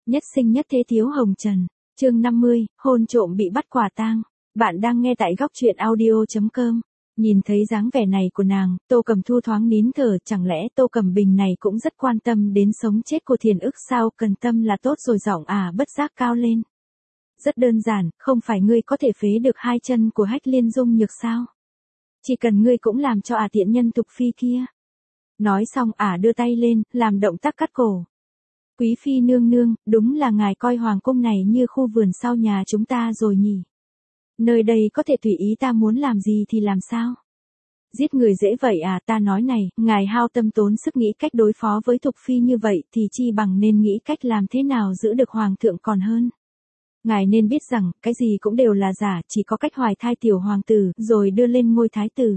Nhất sinh nhất thế thiếu hồng trần. Chương 50, hôn trộm bị bắt quả tang. Bạn đang nghe tại góc truyện audio.com. Nhìn thấy dáng vẻ này của nàng, Tô Cẩm Thu thoáng nín thở, chẳng lẽ Tô Cẩm Bình này cũng rất quan tâm đến sống chết của Thiền Ức sao? Cần tâm là tốt rồi, giọng bất giác cao lên. Rất đơn giản, không phải ngươi có thể phế được hai chân của Hách Liên Dung Nhược sao? Chỉ cần ngươi cũng làm cho tiện nhân Tục Phi kia. Nói xong đưa tay lên, làm động tác cắt cổ. Quý phi nương nương, đúng là ngài coi hoàng cung này như khu vườn sau nhà chúng ta rồi nhỉ? Nơi đây có thể tùy ý ta muốn làm gì thì làm sao? Giết người dễ vậy ta nói này, ngài hao tâm tốn sức nghĩ cách đối phó với Thục Phi như vậy thì chi bằng nên nghĩ cách làm thế nào giữ được hoàng thượng còn hơn. Ngài nên biết rằng, cái gì cũng đều là giả, chỉ có cách hoài thai tiểu hoàng tử, rồi đưa lên ngôi thái tử.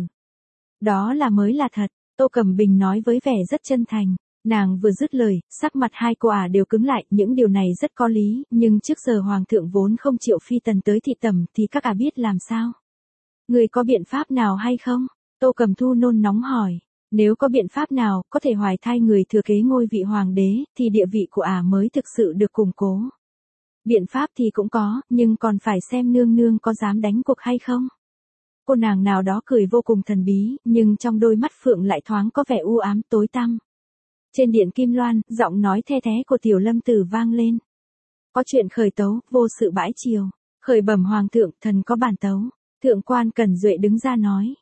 Đó mới là thật, Tô Cẩm Bình nói với vẻ rất chân thành. Nàng vừa dứt lời, sắc mặt hai cô đều cứng lại, những điều này rất có lý, nhưng trước giờ hoàng thượng vốn không chịu phi tần tới thị tẩm thì các biết làm sao? Người có biện pháp nào hay không? Tô Cẩm Thu nôn nóng hỏi. Nếu có biện pháp nào có thể hoài thai người thừa kế ngôi vị hoàng đế, thì địa vị của mới thực sự được củng cố. Biện pháp thì cũng có, nhưng còn phải xem nương nương có dám đánh cuộc hay không? Cô nàng nào đó cười vô cùng thần bí, nhưng trong đôi mắt phượng lại thoáng có vẻ u ám tối tăm. Trên điện kim loan, giọng nói the thé của Tiểu Lâm Tử vang lên. Có chuyện khởi tấu, vô sự bãi triều. Khởi bẩm hoàng thượng, thần có bản tấu. Thượng quan Cẩn Duệ đứng ra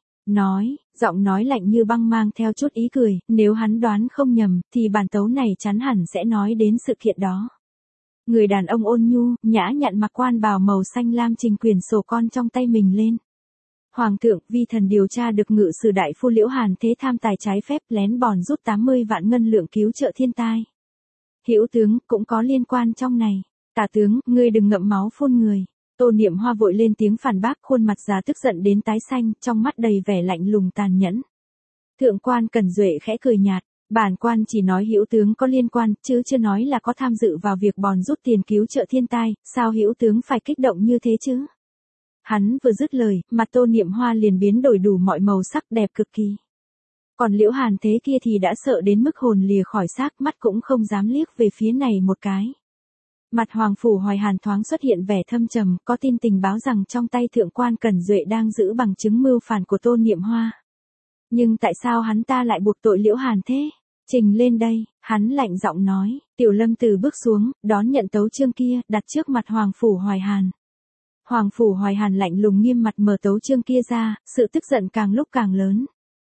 nói, giọng nói lạnh như băng mang theo chút ý cười, nếu hắn đoán không nhầm, thì bản tấu này chắn hẳn sẽ nói đến sự kiện đó. Người đàn ông ôn nhu, nhã nhặn mặc quan bào màu xanh lam trình quyển sổ con trong tay mình lên. Hoàng thượng, vi thần điều tra được ngự sử đại phu Liễu Hàn Thế tham tài trái phép lén bòn rút 80 vạn ngân lượng cứu trợ thiên tai. Hữu tướng, cũng có liên quan trong này. Tả tướng, ngươi đừng ngậm máu phun người. Tô Niệm Hoa vội lên tiếng phản bác, khuôn mặt già tức giận đến tái xanh, trong mắt đầy vẻ lạnh lùng tàn nhẫn. Thượng quan Cẩn Duệ khẽ cười nhạt, bản quan chỉ nói hữu tướng có liên quan, chứ chưa nói là có tham dự vào việc bòn rút tiền cứu trợ thiên tai, sao hữu tướng phải kích động như thế chứ? Hắn vừa dứt lời, mặt Tô Niệm Hoa liền biến đổi đủ mọi màu sắc đẹp cực kỳ. Còn Liễu Hàn Thế kia thì đã sợ đến mức hồn lìa khỏi xác, mắt cũng không dám liếc về phía này một cái. Mặt Hoàng Phủ Hoài Hàn thoáng xuất hiện vẻ thâm trầm, có tin tình báo rằng trong tay Thượng quan Cẩn Duệ đang giữ bằng chứng mưu phản của Tô Niệm Hoa. Nhưng tại sao hắn ta lại buộc tội Liễu Hàn Thế? Trình lên đây, hắn lạnh giọng nói. Tiểu Lâm Tử bước xuống, đón nhận tấu chương kia, đặt trước mặt Hoàng Phủ Hoài Hàn. Hoàng Phủ Hoài Hàn lạnh lùng nghiêm mặt mở tấu chương kia ra, sự tức giận càng lúc càng lớn.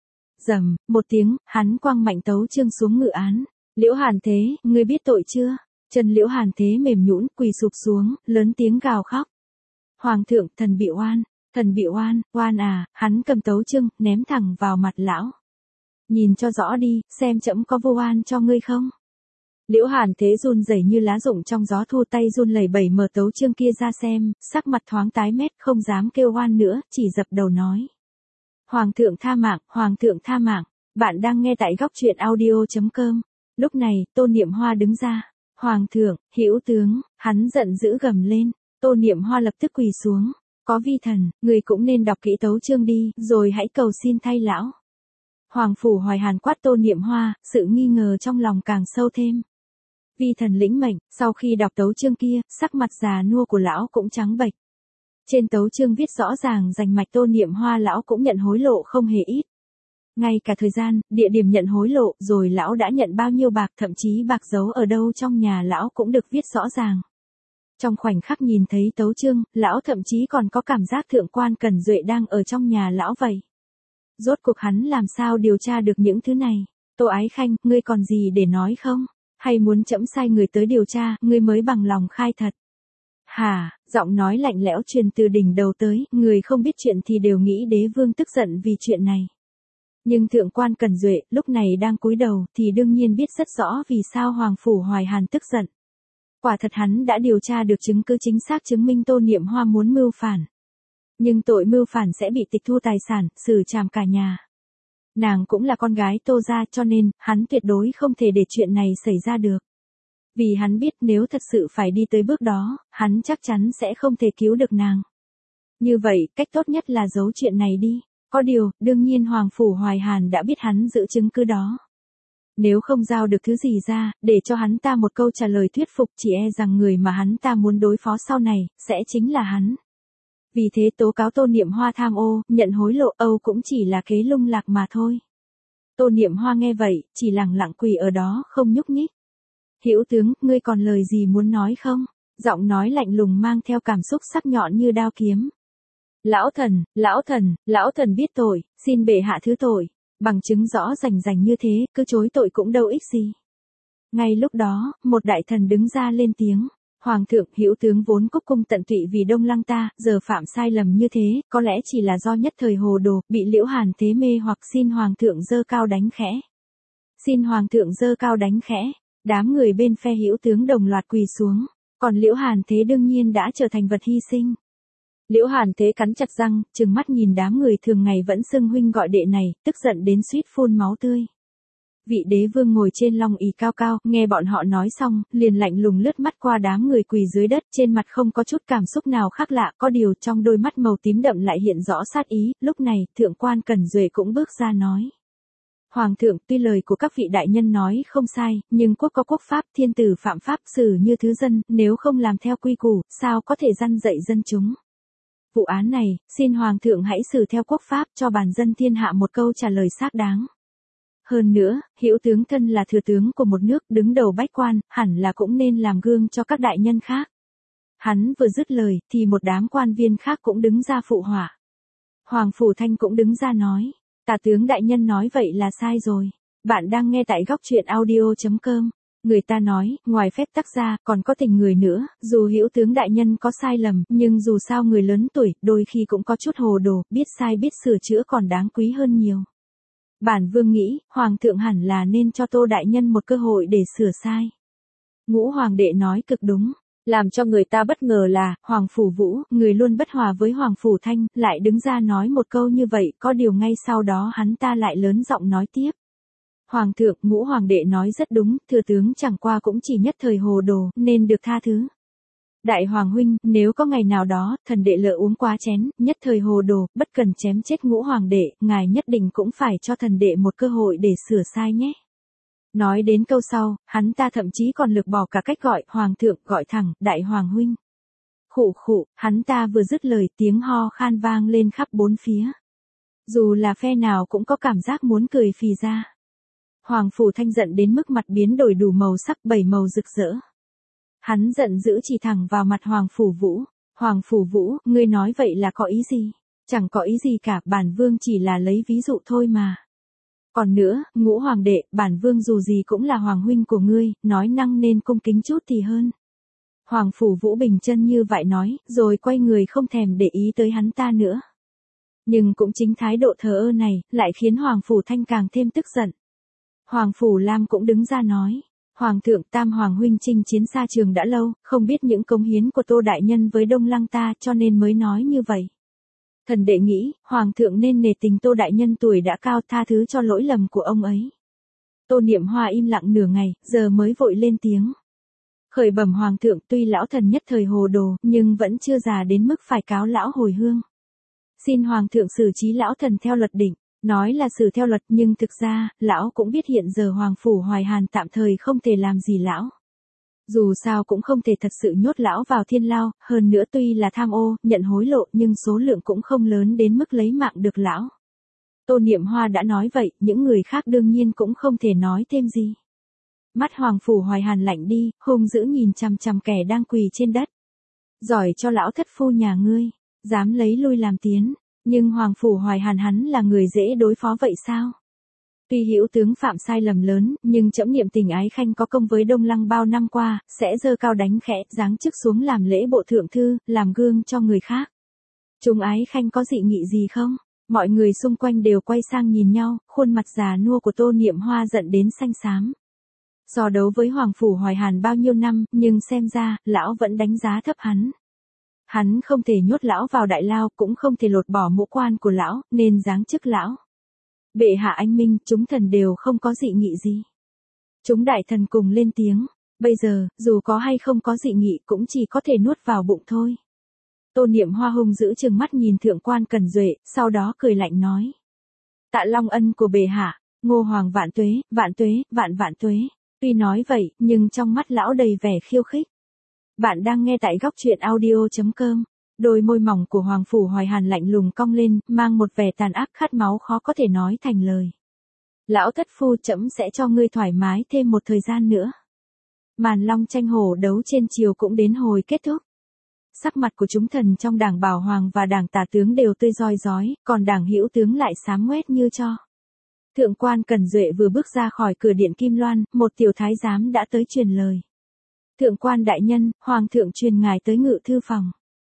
Rầm, một tiếng, hắn quăng mạnh tấu chương xuống ngự án. Liễu Hàn Thế, ngươi biết tội chưa? Chân Liễu Hàn Thế mềm nhũn, quỳ sụp xuống, lớn tiếng gào khóc. Hoàng thượng, thần bị oan, hắn cầm tấu chương, ném thẳng vào mặt lão. Nhìn cho rõ đi, xem trẫm có vô oan cho ngươi không? Liễu Hàn Thế run rẩy như lá rụng trong gió, thu tay run lẩy bẩy mở tấu chương kia ra xem, sắc mặt thoáng tái mét, không dám kêu oan nữa, chỉ dập đầu nói. Hoàng thượng tha mạng, bạn đang nghe tại góc truyện audio.com. Lúc này, Tô Niệm Hoa đứng ra. Hoàng thượng, hữu tướng, hắn giận dữ gầm lên. Tô Niệm Hoa lập tức quỳ xuống. Có vi thần, người cũng nên đọc kỹ tấu chương đi, rồi hãy cầu xin thay lão. Hoàng Phủ Hoài Hàn quát Tô Niệm Hoa, sự nghi ngờ trong lòng càng sâu thêm. Vi thần lĩnh mệnh, sau khi đọc tấu chương kia, sắc mặt già nua của lão cũng trắng bệch. Trên tấu chương viết rõ ràng rành mạch Tô Niệm Hoa lão cũng nhận hối lộ không hề ít. Ngay cả thời gian, địa điểm nhận hối lộ, rồi lão đã nhận bao nhiêu bạc, thậm chí bạc giấu ở đâu trong nhà lão cũng được viết rõ ràng. Trong khoảnh khắc nhìn thấy tấu chương, lão thậm chí còn có cảm giác Thượng quan Cẩn Duệ đang ở trong nhà lão vậy. Rốt cuộc hắn làm sao điều tra được những thứ này? Tô Ái Khanh, ngươi còn gì để nói không? Hay muốn trẫm sai người tới điều tra, ngươi mới bằng lòng khai thật? Hả, giọng nói lạnh lẽo truyền từ đỉnh đầu tới, người không biết chuyện thì đều nghĩ đế vương tức giận vì chuyện này. Nhưng Thượng quan Cẩn Duệ, lúc này đang cúi đầu, thì đương nhiên biết rất rõ vì sao Hoàng Phủ Hoài Hàn tức giận. Quả thật hắn đã điều tra được chứng cứ chính xác chứng minh Tô Niệm Hoa muốn mưu phản. Nhưng tội mưu phản sẽ bị tịch thu tài sản, xử trảm cả nhà. Nàng cũng là con gái Tô gia, cho nên, hắn tuyệt đối không thể để chuyện này xảy ra được. Vì hắn biết nếu thật sự phải đi tới bước đó, hắn chắc chắn sẽ không thể cứu được nàng. Như vậy, cách tốt nhất là giấu chuyện này đi. Có điều, đương nhiên Hoàng Phủ Hoài Hàn đã biết hắn giữ chứng cứ đó. Nếu không giao được thứ gì ra, để cho hắn ta một câu trả lời thuyết phục, chỉ e rằng người mà hắn ta muốn đối phó sau này, sẽ chính là hắn. Vì thế tố cáo Tô Niệm Hoa tham ô, nhận hối lộ Âu cũng chỉ là kế lung lạc mà thôi. Tô Niệm Hoa nghe vậy, chỉ lặng lặng quỳ ở đó không nhúc nhích. Hữu tướng, ngươi còn lời gì muốn nói không? Giọng nói lạnh lùng mang theo cảm xúc sắc nhọn như đao kiếm. Lão thần biết tội, xin bệ hạ thứ tội. Bằng chứng rõ rành rành như thế, cứ chối tội cũng đâu ích gì. Ngay lúc đó, một đại thần đứng ra lên tiếng. Hoàng thượng, hữu tướng vốn cúc cung tận tụy vì Đông Lăng ta, giờ phạm sai lầm như thế, có lẽ chỉ là do nhất thời hồ đồ, bị Liễu Hàn Thế mê hoặc xin Hoàng thượng dơ cao đánh khẽ. Xin Hoàng thượng dơ cao đánh khẽ. Đám người bên phe hữu tướng đồng loạt quỳ xuống, còn Liễu Hàn Thế đương nhiên đã trở thành vật hy sinh. Liễu Hàn Thế cắn chặt răng, trừng mắt nhìn đám người thường ngày vẫn xưng huynh gọi đệ này, tức giận đến suýt phun máu tươi. Vị đế vương ngồi trên long ỷ cao cao, nghe bọn họ nói xong, liền lạnh lùng lướt mắt qua đám người quỳ dưới đất, trên mặt không có chút cảm xúc nào khác lạ, có điều trong đôi mắt màu tím đậm lại hiện rõ sát ý. Lúc này, thượng quan Cẩn Duệ cũng bước ra nói. Hoàng thượng, tuy lời của các vị đại nhân nói không sai, nhưng quốc có quốc pháp, thiên tử phạm pháp xử như thứ dân, nếu không làm theo quy củ, sao có thể răn dạy dân chúng. Vụ án này, xin Hoàng thượng hãy xử theo quốc pháp cho bản dân thiên hạ một câu trả lời xác đáng. Hơn nữa, hữu tướng thân là thừa tướng của một nước đứng đầu bách quan, hẳn là cũng nên làm gương cho các đại nhân khác. Hắn vừa dứt lời, thì một đám quan viên khác cũng đứng ra phụ họa. Hoàng Phủ Thanh cũng đứng ra nói. Tả tướng đại nhân nói vậy là sai rồi. Bạn đang nghe tại góc truyện audio.com. Người ta nói, ngoài phép tắc ra, còn có tình người nữa, dù hữu tướng đại nhân có sai lầm, nhưng dù sao người lớn tuổi, đôi khi cũng có chút hồ đồ, biết sai biết sửa chữa còn đáng quý hơn nhiều. Bản vương nghĩ, Hoàng thượng hẳn là nên cho Tô đại nhân một cơ hội để sửa sai. Ngũ Hoàng đệ nói cực đúng. Làm cho người ta bất ngờ là, Hoàng Phủ Vũ, người luôn bất hòa với Hoàng Phủ Thanh, lại đứng ra nói một câu như vậy, có điều ngay sau đó hắn ta lại lớn giọng nói tiếp. Hoàng thượng, Ngũ Hoàng đệ nói rất đúng, thừa tướng chẳng qua cũng chỉ nhất thời hồ đồ, nên được tha thứ. Đại Hoàng huynh, nếu có ngày nào đó, thần đệ lỡ uống quá chén, nhất thời hồ đồ, bất cần chém chết Ngũ Hoàng đệ, ngài nhất định cũng phải cho thần đệ một cơ hội để sửa sai nhé. Nói đến câu sau, hắn ta thậm chí còn lược bỏ cả cách gọi Hoàng thượng, gọi thẳng, Đại Hoàng huynh. Khụ khụ, hắn ta vừa dứt lời, tiếng ho khan vang lên khắp bốn phía. Dù là phe nào cũng có cảm giác muốn cười phì ra. Hoàng Phủ Thanh giận đến mức mặt biến đổi đủ màu sắc, 7 màu rực rỡ. Hắn giận dữ chỉ thẳng vào mặt Hoàng Phủ Vũ. Hoàng Phủ Vũ, ngươi nói vậy là có ý gì? Chẳng có ý gì cả, bản vương chỉ là lấy ví dụ thôi mà. Còn nữa, Ngũ Hoàng đệ, bản vương dù gì cũng là hoàng huynh của ngươi, nói năng nên cung kính chút thì hơn. Hoàng Phủ Vũ bình chân như vậy nói, rồi quay người không thèm để ý tới hắn ta nữa. Nhưng cũng chính thái độ thờ ơ này, lại khiến Hoàng Phủ Thanh càng thêm tức giận. Hoàng Phủ Lam cũng đứng ra nói. Hoàng thượng, Tam Hoàng huynh chinh chiến xa trường đã lâu, không biết những cống hiến của Tô đại nhân với Đông Lăng ta cho nên mới nói như vậy. Thần đệ nghĩ, Hoàng thượng nên nể tình Tô đại nhân tuổi đã cao, tha thứ cho lỗi lầm của ông ấy. Tô Niệm Hoa im lặng nửa ngày, giờ mới vội lên tiếng. Khởi bẩm Hoàng thượng, tuy lão thần nhất thời hồ đồ, nhưng vẫn chưa già đến mức phải cáo lão hồi hương. Xin Hoàng thượng xử trí lão thần theo luật định. Nói là xử theo luật nhưng thực ra, lão cũng biết hiện giờ Hoàng Phủ Hoài Hàn tạm thời không thể làm gì lão. Dù sao cũng không thể thật sự nhốt lão vào thiên lao, hơn nữa tuy là tham ô, nhận hối lộ nhưng số lượng cũng không lớn đến mức lấy mạng được lão. Tô Niệm Hoa đã nói vậy, những người khác đương nhiên cũng không thể nói thêm gì. Mắt Hoàng Phủ Hoài Hàn lạnh đi, hung dữ nhìn chằm chằm kẻ đang quỳ trên đất. Giỏi cho lão thất phu nhà ngươi, dám lấy lui làm tiến. Nhưng Hoàng Phủ Hoài Hàn hắn là người dễ đối phó vậy sao? Tuy hữu tướng phạm sai lầm lớn, nhưng trẫm niệm tình ái khanh có công với Đông Lăng bao năm qua, sẽ dơ cao đánh khẽ, giáng chức xuống làm lễ bộ thượng thư, làm gương cho người khác. Chúng ái khanh có dị nghị gì không? Mọi người xung quanh đều quay sang nhìn nhau, khuôn mặt già nua của Tô Niệm Hoa giận đến xanh xám. So đấu với Hoàng Phủ Hoài Hàn bao nhiêu năm, nhưng xem ra, lão vẫn đánh giá thấp hắn. Hắn không thể nhốt lão vào đại lao, cũng không thể lột bỏ mũ quan của lão, nên giáng chức lão. Bệ hạ anh minh, chúng thần đều không có dị nghị gì. Chúng đại thần cùng lên tiếng, bây giờ, dù có hay không có dị nghị cũng chỉ có thể nuốt vào bụng thôi. Tô Niệm Hoa hung dữ trừng mắt nhìn thượng quan Cẩn Duệ, sau đó cười lạnh nói. Tạ long ân của bệ hạ, Ngô Hoàng vạn tuế, vạn tuế. Tuy nói vậy, nhưng trong mắt lão đầy vẻ khiêu khích. Bạn đang nghe tại góc truyện audio.com. Đôi môi mỏng của Hoàng Phủ Hoài Hàn lạnh lùng cong lên, mang một vẻ tàn ác khát máu khó có thể nói thành lời. Lão thất phu, trẫm sẽ cho ngươi thoải mái thêm một thời gian nữa. Màn long tranh hổ đấu trên triều cũng đến hồi kết thúc. Sắc mặt của chúng thần trong đảng Bảo Hoàng và đảng Tả tướng đều tươi roi rói, còn đảng Hữu tướng lại xám ngoét như tro. Thượng quan Cẩn Duệ vừa bước ra khỏi cửa điện Kim Loan, một tiểu thái giám đã tới truyền lời. Thượng quan đại nhân, Hoàng thượng truyền ngài tới ngự thư phòng.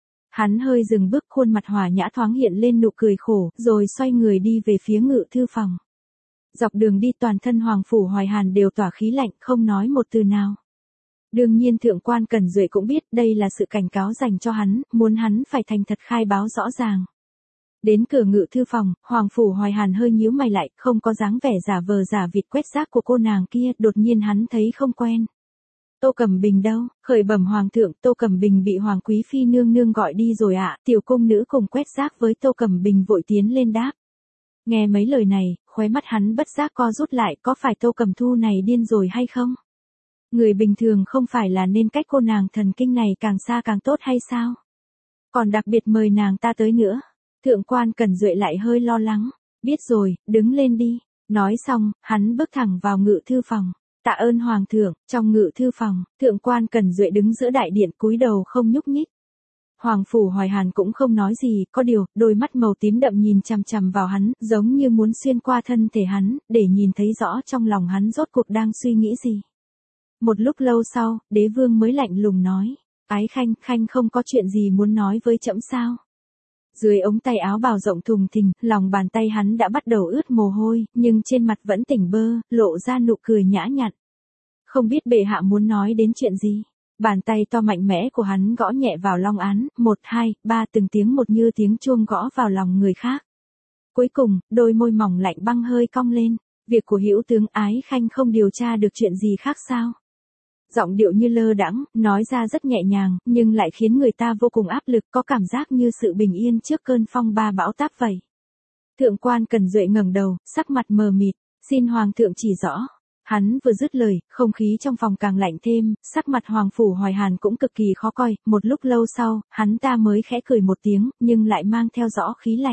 Hắn hơi dừng bước, khuôn mặt hòa nhã thoáng hiện lên nụ cười khổ, rồi xoay người đi về phía ngự thư phòng. Dọc đường đi toàn thân Hoàng Phủ Hoài Hàn đều tỏa khí lạnh, không nói một từ nào. Đương nhiên thượng quan Cẩn Duệ cũng biết đây là sự cảnh cáo dành cho hắn, muốn hắn phải thành thật khai báo rõ ràng. Đến cửa ngự thư phòng, Hoàng Phủ Hoài Hàn hơi nhíu mày lại, không có dáng vẻ giả vờ giả vịt quét rác của cô nàng kia, đột nhiên hắn thấy không quen. Tô Cẩm Bình đâu? Khởi bẩm Hoàng thượng, Tô Cẩm Bình bị Hoàng Quý Phi nương nương gọi đi rồi ạ. Tiểu cung nữ cùng quét rác với Tô Cẩm Bình vội tiến lên đáp. Nghe mấy lời này, khóe mắt hắn bất giác co rút lại, có phải Tô Cẩm Thu này điên rồi hay không? Người bình thường không phải là nên cách cô nàng thần kinh này càng xa càng tốt hay sao? Còn đặc biệt mời nàng ta tới nữa. Thượng quan Cẩn Duệ lại hơi lo lắng. Biết rồi, đứng lên đi. Nói xong, hắn bước thẳng vào ngự thư phòng. Tạ ơn Hoàng thượng. Trong ngự thư phòng, thượng quan Cẩn Duệ đứng giữa đại điện cúi đầu không nhúc nhích. Hoàng Phủ Hoài Hàn cũng không nói gì, có điều, đôi mắt màu tím đậm nhìn chằm chằm vào hắn, giống như muốn xuyên qua thân thể hắn, để nhìn thấy rõ trong lòng hắn rốt cuộc đang suy nghĩ gì. Một lúc lâu sau, đế vương mới lạnh lùng nói, Ái Khanh, Khanh không có chuyện gì muốn nói với trẫm sao? Dưới ống tay áo bào rộng thùng thình, lòng bàn tay hắn đã bắt đầu ướt mồ hôi, nhưng trên mặt vẫn tỉnh bơ, lộ ra nụ cười nhã nhặn. Không biết bệ hạ muốn nói đến chuyện gì? Bàn tay to mạnh mẽ của hắn gõ nhẹ vào long án, 1, 2, 3 từng tiếng một như tiếng chuông gõ vào lòng người khác. Cuối cùng, đôi môi mỏng lạnh băng hơi cong lên, việc của Hữu tướng Ái Khanh không điều tra được chuyện gì khác sao? Giọng điệu như lơ đãng, nói ra rất nhẹ nhàng, nhưng lại khiến người ta vô cùng áp lực, có cảm giác như sự bình yên trước cơn phong ba bão táp vậy. Thượng quan Cẩn Duệ ngẩng đầu, sắc mặt mờ mịt, xin Hoàng thượng chỉ rõ. Hắn vừa dứt lời, không khí trong phòng càng lạnh thêm, sắc mặt Hoàng Phủ Hoài Hàn cũng cực kỳ khó coi, một lúc lâu sau, hắn ta mới khẽ cười một tiếng, nhưng lại mang theo rõ khí lạnh.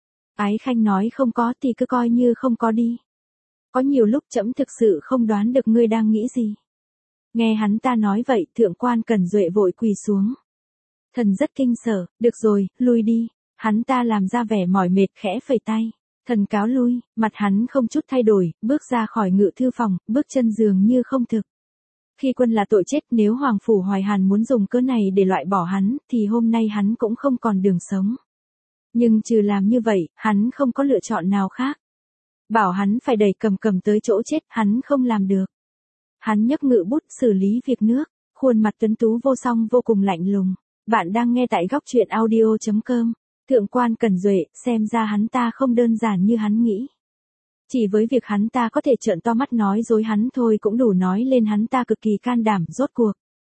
Ái Khanh nói không có thì cứ coi như không có đi. Có nhiều lúc trẫm thực sự không đoán được ngươi đang nghĩ gì. Nghe hắn ta nói vậy, thượng quan Cẩn Duệ vội quỳ xuống. Thần rất kinh sợ, được rồi, lui đi. Hắn ta làm ra vẻ mỏi mệt khẽ phẩy tay. Thần cáo lui, mặt hắn không chút thay đổi, bước ra khỏi ngự thư phòng, bước chân dường như không thực. Khi quân là tội chết, nếu Hoàng Phủ Hoài Hàn muốn dùng cớ này để loại bỏ hắn, thì hôm nay hắn cũng không còn đường sống. Nhưng trừ làm như vậy, hắn không có lựa chọn nào khác. Bảo hắn phải đẩy Cầm tới chỗ chết, hắn không làm được. Hắn nhấc ngự bút xử lý việc nước, khuôn mặt tuấn tú vô song vô cùng lạnh lùng. Bạn đang nghe tại góc truyện audio.com. Thượng quan Cẩn Duệ, xem ra hắn ta không đơn giản như hắn nghĩ. Chỉ với việc hắn ta có thể trợn to mắt nói dối hắn thôi cũng đủ nói lên hắn ta cực kỳ can đảm. Rốt cuộc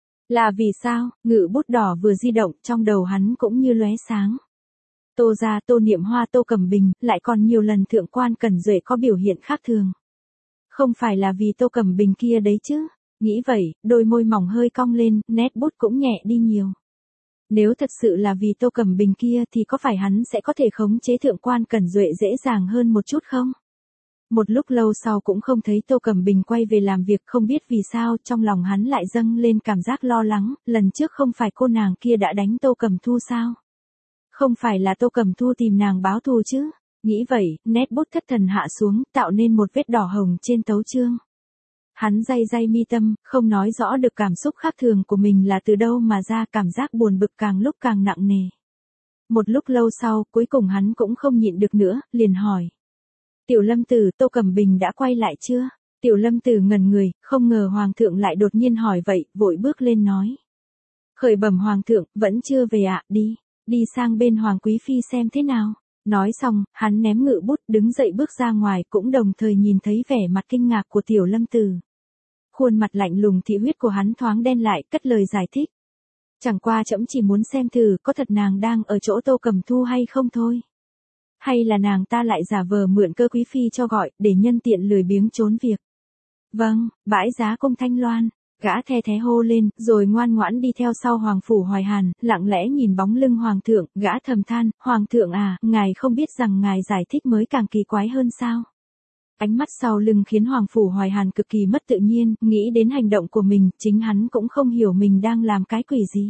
là vì sao? Ngự bút đỏ vừa di động, trong đầu hắn cũng như lóe sáng. Tô gia, Tô Niệm Hoa, Tô Cẩm Bình, lại còn nhiều lần thượng quan Cẩn Duệ có biểu hiện khác thường. Không phải là vì Tô Cẩm Bình kia đấy chứ? Nghĩ vậy, đôi môi mỏng hơi cong lên, nét bút cũng nhẹ đi nhiều. Nếu thật sự là vì Tô Cẩm Bình kia thì có phải hắn sẽ có thể khống chế thượng quan Cẩn Duệ dễ dàng hơn một chút không? Một lúc lâu sau cũng không thấy Tô Cẩm Bình quay về làm việc, không biết vì sao trong lòng hắn lại dâng lên cảm giác lo lắng, lần trước không phải cô nàng kia đã đánh Tô Cẩm Thu sao? Không phải là Tô Cẩm Thu tìm nàng báo thù chứ? Nghĩ vậy, nét bút thất thần hạ xuống, tạo nên một vết đỏ hồng trên tấu chương. Hắn day mi tâm, không nói rõ được cảm xúc khác thường của mình là từ đâu mà ra, cảm giác buồn bực càng lúc càng nặng nề. Một lúc lâu sau, cuối cùng hắn cũng không nhịn được nữa, liền hỏi. Tiểu Lâm Tử, Tô Cẩm Bình đã quay lại chưa? Tiểu Lâm Tử ngẩn người, không ngờ Hoàng thượng lại đột nhiên hỏi vậy, vội bước lên nói. Khởi bẩm Hoàng thượng, vẫn chưa về ạ, đi sang bên Hoàng Quý Phi xem thế nào. Nói xong, hắn ném ngự bút, đứng dậy bước ra ngoài, cũng đồng thời nhìn thấy vẻ mặt kinh ngạc của Tiểu Lâm Tử. Khuôn mặt lạnh lùng thị huyết của hắn thoáng đen lại, cất lời giải thích. Chẳng qua trẫm chỉ muốn xem thử có thật nàng đang ở chỗ Tô Cẩm Thu hay không thôi. Hay là nàng ta lại giả vờ mượn cơ quý phi cho gọi, để nhân tiện lười biếng trốn việc. Vâng, bãi giá cung Thanh Loan. Gã the thé hô lên, rồi ngoan ngoãn đi theo sau Hoàng Phủ Hoài Hàn, lặng lẽ nhìn bóng lưng Hoàng thượng, gã thầm than, Hoàng thượng à, ngài không biết rằng ngài giải thích mới càng kỳ quái hơn sao. Ánh mắt sau lưng khiến Hoàng Phủ Hoài Hàn cực kỳ mất tự nhiên, nghĩ đến hành động của mình, chính hắn cũng không hiểu mình đang làm cái quỷ gì.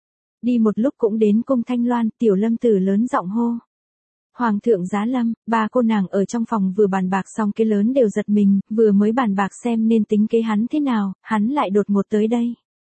Đi một lúc cũng đến cung Thanh Loan, Tiểu Lâm Tử lớn giọng hô. Hoàng thượng giá lâm, ba cô nàng ở trong phòng vừa bàn bạc xong kế lớn đều giật mình, vừa mới bàn bạc xem nên tính kế hắn thế nào, hắn lại đột ngột tới đây.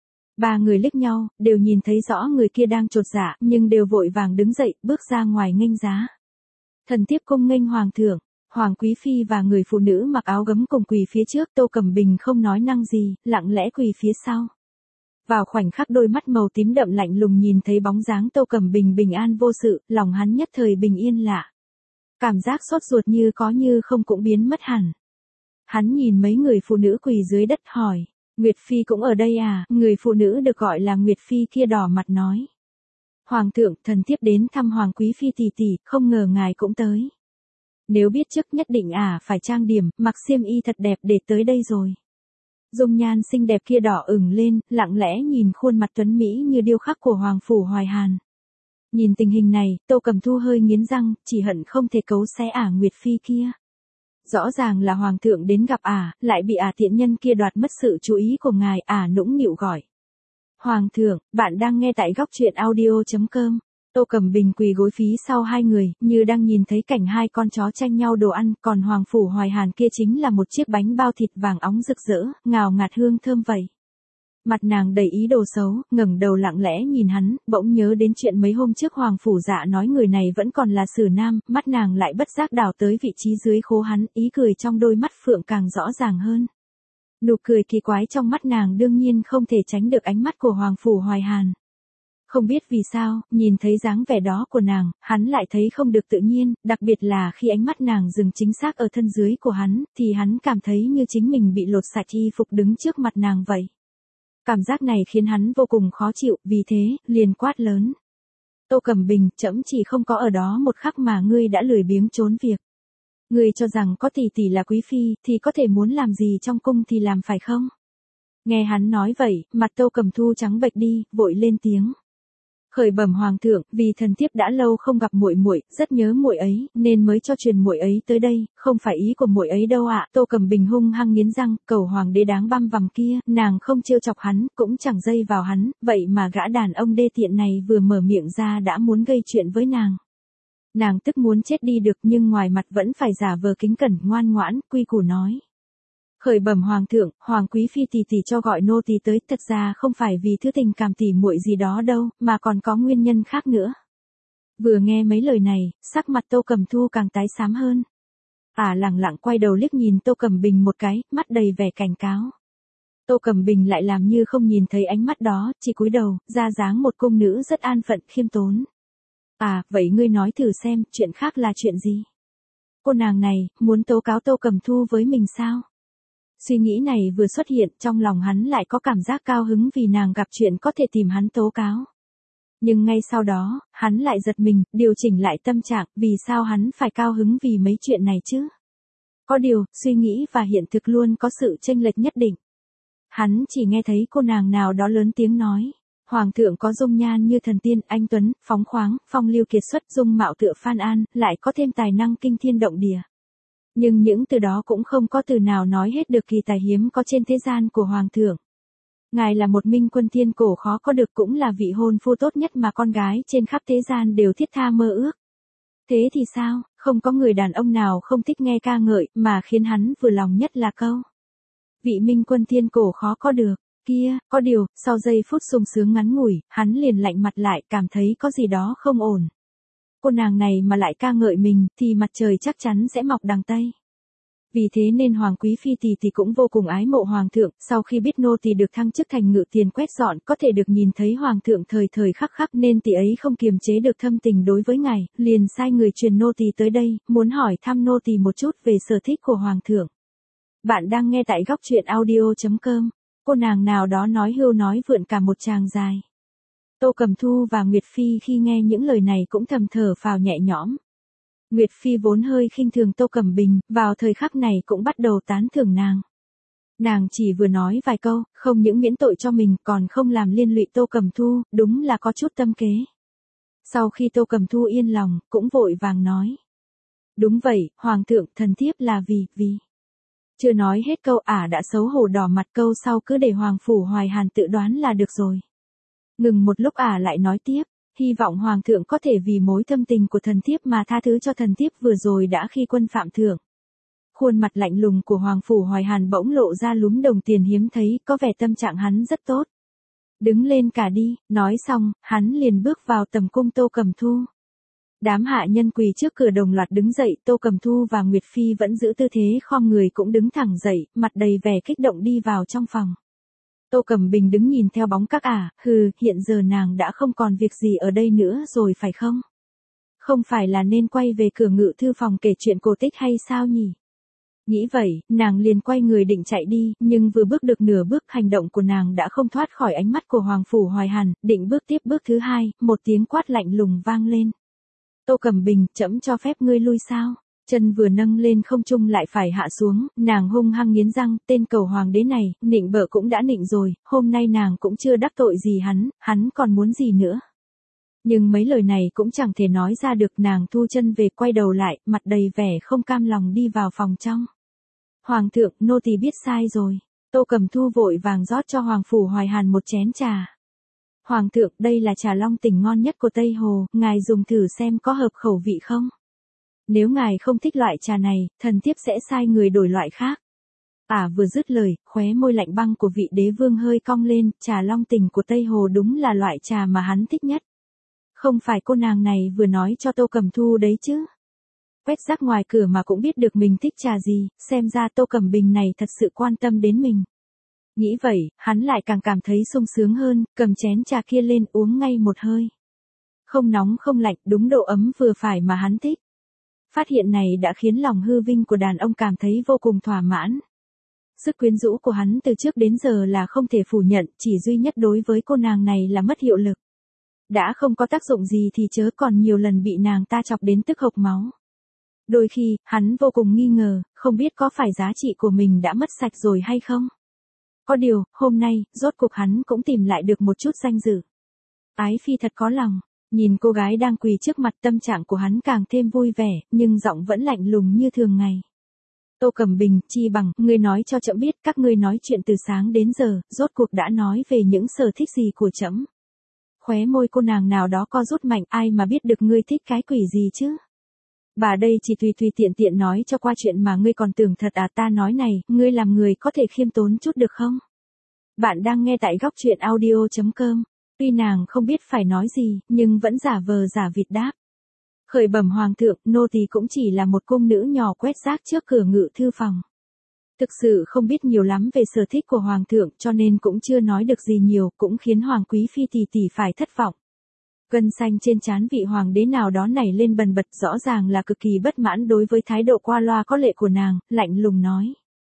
Ba người liếc nhau, đều nhìn thấy rõ người kia đang chột dạ, nhưng đều vội vàng đứng dậy, bước ra ngoài nghênh giá. Thần thiếp cung nghênh Hoàng thượng. Hoàng quý phi và người phụ nữ mặc áo gấm cùng quỳ phía trước, Tô Cẩm Bình không nói năng gì, lặng lẽ quỳ phía sau. Vào khoảnh khắc đôi mắt màu tím đậm lạnh lùng nhìn thấy bóng dáng Tô Cẩm Bình bình an vô sự, lòng hắn nhất thời bình yên lạ. Cảm giác sốt ruột như có như không cũng biến mất hẳn. Hắn nhìn mấy người phụ nữ quỳ dưới đất hỏi, Nguyệt Phi cũng ở đây à? Người phụ nữ được gọi là Nguyệt Phi kia đỏ mặt nói. Hoàng thượng, thần thiếp đến thăm Hoàng quý phi tỷ tỷ, không ngờ ngài cũng tới. Nếu biết trước nhất định phải trang điểm, mặc xiêm y thật đẹp để tới đây rồi. Dung nhan xinh đẹp kia đỏ ửng lên, lặng lẽ nhìn khuôn mặt tuấn mỹ như điêu khắc của Hoàng Phủ Hoài Hàn. Nhìn tình hình này, Tô Cẩm Thu hơi nghiến răng, chỉ hận không thể cấu xé Nguyệt Phi kia. Rõ ràng là Hoàng thượng đến gặp lại bị tiện nhân kia đoạt mất sự chú ý của ngài, nũng nịu gọi. Hoàng thượng, bạn đang nghe tại góc truyện audio.com. Tô Cẩm Bình quỳ gối phía sau hai người, như đang nhìn thấy cảnh hai con chó tranh nhau đồ ăn, còn Hoàng Phủ Hoài Hàn kia chính là một chiếc bánh bao thịt vàng óng rực rỡ, ngào ngạt hương thơm vậy. Mặt nàng đầy ý đồ xấu, ngẩng đầu lặng lẽ nhìn hắn, bỗng nhớ đến chuyện mấy hôm trước Hoàng Phủ Dạ nói người này vẫn còn là Sử Nam, mắt nàng lại bất giác đảo tới vị trí dưới khố hắn, ý cười trong đôi mắt phượng càng rõ ràng hơn. Nụ cười kỳ quái trong mắt nàng đương nhiên không thể tránh được ánh mắt của Hoàng Phủ Hoài Hàn. Không biết vì sao, nhìn thấy dáng vẻ đó của nàng, hắn lại thấy không được tự nhiên, đặc biệt là khi ánh mắt nàng dừng chính xác ở thân dưới của hắn, thì hắn cảm thấy như chính mình bị lột sạch y phục đứng trước mặt nàng vậy. Cảm giác này khiến hắn vô cùng khó chịu, vì thế, liền quát lớn. Tô Cẩm Bình, trẫm chỉ không có ở đó một khắc mà ngươi đã lười biếng trốn việc. Ngươi cho rằng có tỷ tỷ là quý phi, thì có thể muốn làm gì trong cung thì làm phải không? Nghe hắn nói vậy, mặt Tô Cẩm Thu trắng bệch đi, vội lên tiếng. Khởi bẩm Hoàng thượng, vì thần thiếp đã lâu không gặp muội muội, rất nhớ muội ấy, nên mới cho truyền muội ấy tới đây, không phải ý của muội ấy đâu ạ. Tô Cẩm Bình hung hăng nghiến răng, cầu hoàng đế đáng băm vằm kia, nàng không trêu chọc hắn, cũng chẳng dây vào hắn, vậy mà gã đàn ông đê tiện này vừa mở miệng ra đã muốn gây chuyện với nàng. Nàng tức muốn chết đi được nhưng ngoài mặt vẫn phải giả vờ kính cẩn ngoan ngoãn, quy củ nói. Khởi bẩm Hoàng thượng, Hoàng quý phi tỷ tỷ cho gọi nô tỳ tới, thật ra không phải vì thứ tình cảm tỉ muội gì đó đâu, mà còn có nguyên nhân khác nữa. Vừa nghe mấy lời này, sắc mặt Tô Cẩm Thu càng tái xám hơn. Lẳng lặng quay đầu liếc nhìn Tô Cẩm Bình một cái, mắt đầy vẻ cảnh cáo. Tô Cẩm Bình lại làm như không nhìn thấy ánh mắt đó, chỉ cúi đầu, ra dáng một cung nữ rất an phận, khiêm tốn. Vậy ngươi nói thử xem, chuyện khác là chuyện gì? Cô nàng này, muốn tố cáo Tô Cẩm Thu với mình sao? Suy nghĩ này vừa xuất hiện, trong lòng hắn lại có cảm giác cao hứng vì nàng gặp chuyện có thể tìm hắn tố cáo. Nhưng ngay sau đó, hắn lại giật mình, điều chỉnh lại tâm trạng, vì sao hắn phải cao hứng vì mấy chuyện này chứ? Có điều, suy nghĩ và hiện thực luôn có sự chênh lệch nhất định. Hắn chỉ nghe thấy cô nàng nào đó lớn tiếng nói. Hoàng thượng có dung nhan như thần tiên, anh tuấn, phóng khoáng, phong lưu kiệt xuất, dung mạo tựa Phan An, lại có thêm tài năng kinh thiên động địa. Nhưng những từ đó cũng không có từ nào nói hết được kỳ tài hiếm có trên thế gian của Hoàng thượng. Ngài là một minh quân thiên cổ khó có được, cũng là vị hôn phu tốt nhất mà con gái trên khắp thế gian đều thiết tha mơ ước. Thế thì sao, không có người đàn ông nào không thích nghe ca ngợi, mà khiến hắn vừa lòng nhất là câu. Vị minh quân thiên cổ khó có được, kia, có điều, sau giây phút sung sướng ngắn ngủi, hắn liền lạnh mặt lại, cảm thấy có gì đó không ổn. Cô nàng này mà lại ca ngợi mình, thì mặt trời chắc chắn sẽ mọc đằng Tây. Vì thế nên Hoàng quý phi tỷ tỷ cũng vô cùng ái mộ Hoàng thượng, sau khi biết nô tỳ được thăng chức thành ngự tiền quét dọn, có thể được nhìn thấy Hoàng thượng thời thời khắc khắc, nên tỷ ấy không kiềm chế được thâm tình đối với ngài, liền sai người truyền nô tỳ tới đây, muốn hỏi thăm nô tỳ một chút về sở thích của Hoàng thượng. Bạn đang nghe tại góc truyện audio.com. Cô nàng nào đó nói hưu nói vượn cả một tràng dài. Tô Cẩm Thu và Nguyệt Phi khi nghe những lời này cũng thầm thở phào nhẹ nhõm. Nguyệt Phi vốn hơi khinh thường Tô Cẩm Bình, vào thời khắc này cũng bắt đầu tán thưởng nàng. Nàng chỉ vừa nói vài câu, không những miễn tội cho mình còn không làm liên lụy Tô Cẩm Thu, đúng là có chút tâm kế. Sau khi Tô Cẩm Thu yên lòng, cũng vội vàng nói. Đúng vậy, Hoàng thượng, thần thiếp là vì. Chưa nói hết câu đã xấu hổ đỏ mặt, câu sau cứ để Hoàng Phủ Hoài Hàn tự đoán là được rồi. Ngừng một lúc lại nói tiếp, hy vọng Hoàng thượng có thể vì mối thâm tình của thần thiếp mà tha thứ cho thần thiếp vừa rồi đã khi quân phạm thượng. Khuôn mặt lạnh lùng của Hoàng Phủ Hoài Hàn bỗng lộ ra lúm đồng tiền hiếm thấy, có vẻ tâm trạng hắn rất tốt. Đứng lên cả đi, nói xong, hắn liền bước vào tầm cung Tô Cẩm Thu. Đám hạ nhân quỳ trước cửa đồng loạt đứng dậy, Tô Cẩm Thu và Nguyệt Phi vẫn giữ tư thế khom người cũng đứng thẳng dậy, mặt đầy vẻ kích động đi vào trong phòng. Tô Cẩm Bình đứng nhìn theo bóng các hiện giờ nàng đã không còn việc gì ở đây nữa rồi phải không? Không phải là nên quay về cửa ngự thư phòng kể chuyện cổ tích hay sao nhỉ? Nghĩ vậy, nàng liền quay người định chạy đi, nhưng vừa bước được nửa bước hành động của nàng đã không thoát khỏi ánh mắt của Hoàng Phủ Hoài Hàn, định bước tiếp bước thứ hai, một tiếng quát lạnh lùng vang lên. Tô Cẩm Bình, trẫm cho phép ngươi lui sao? Chân vừa nâng lên không trung lại phải hạ xuống, nàng hung hăng nghiến răng, tên cầu hoàng đế này, nịnh bợ cũng đã nịnh rồi, hôm nay nàng cũng chưa đắc tội gì hắn còn muốn gì nữa. Nhưng mấy lời này cũng chẳng thể nói ra được, nàng thu chân về quay đầu lại, mặt đầy vẻ không cam lòng đi vào phòng trong. Hoàng thượng, nô tỳ biết sai rồi. Tô Cẩm Thu vội vàng rót cho Hoàng Phủ Hoài Hàn một chén trà. Hoàng thượng, đây là trà long tỉnh ngon nhất của Tây Hồ, ngài dùng thử xem có hợp khẩu vị không? Nếu ngài không thích loại trà này, thần thiếp sẽ sai người đổi loại khác. Vừa dứt lời, khóe môi lạnh băng của vị đế vương hơi cong lên, trà long tỉnh của Tây Hồ đúng là loại trà mà hắn thích nhất. Không phải cô nàng này vừa nói cho Tô Cẩm Thu đấy chứ? Quét rác ngoài cửa mà cũng biết được mình thích trà gì, xem ra Tô Cẩm Bình này thật sự quan tâm đến mình. Nghĩ vậy, hắn lại càng cảm thấy sung sướng hơn, cầm chén trà kia lên uống ngay một hơi. Không nóng không lạnh, đúng độ ấm vừa phải mà hắn thích. Phát hiện này đã khiến lòng hư vinh của đàn ông cảm thấy vô cùng thỏa mãn. Sức quyến rũ của hắn từ trước đến giờ là không thể phủ nhận, chỉ duy nhất đối với cô nàng này là mất hiệu lực. Đã không có tác dụng gì thì chớ còn nhiều lần bị nàng ta chọc đến tức hộc máu. Đôi khi, hắn vô cùng nghi ngờ, không biết có phải giá trị của mình đã mất sạch rồi hay không. Có điều, hôm nay, rốt cuộc hắn cũng tìm lại được một chút danh dự. Ái phi thật có lòng, nhìn cô gái đang quỳ trước mặt, tâm trạng của hắn càng thêm vui vẻ, nhưng giọng vẫn lạnh lùng như thường ngày. Tô Cẩm Bình, chi bằng, ngươi nói cho trẫm biết, các ngươi nói chuyện từ sáng đến giờ, rốt cuộc đã nói về những sở thích gì của trẫm. Khóe môi cô nàng nào đó co rút mạnh, ai mà biết được ngươi thích cái quỷ gì chứ? Bà đây chỉ tùy tiện nói cho qua chuyện mà ngươi còn tưởng thật ta nói này, ngươi làm người có thể khiêm tốn chút được không? Bạn đang nghe tại góc truyện audio.com. Tuy nàng không biết phải nói gì, nhưng vẫn giả vờ giả vịt đáp. Khởi bẩm Hoàng thượng, nô tỳ cũng chỉ là một cung nữ nhỏ quét rác trước cửa ngự thư phòng. Thực sự không biết nhiều lắm về sở thích của Hoàng thượng cho nên cũng chưa nói được gì nhiều, cũng khiến Hoàng quý phi tỷ phải thất vọng. Gân xanh trên trán vị hoàng đế nào đó nảy lên bần bật, rõ ràng là cực kỳ bất mãn đối với thái độ qua loa có lệ của nàng, lạnh lùng nói.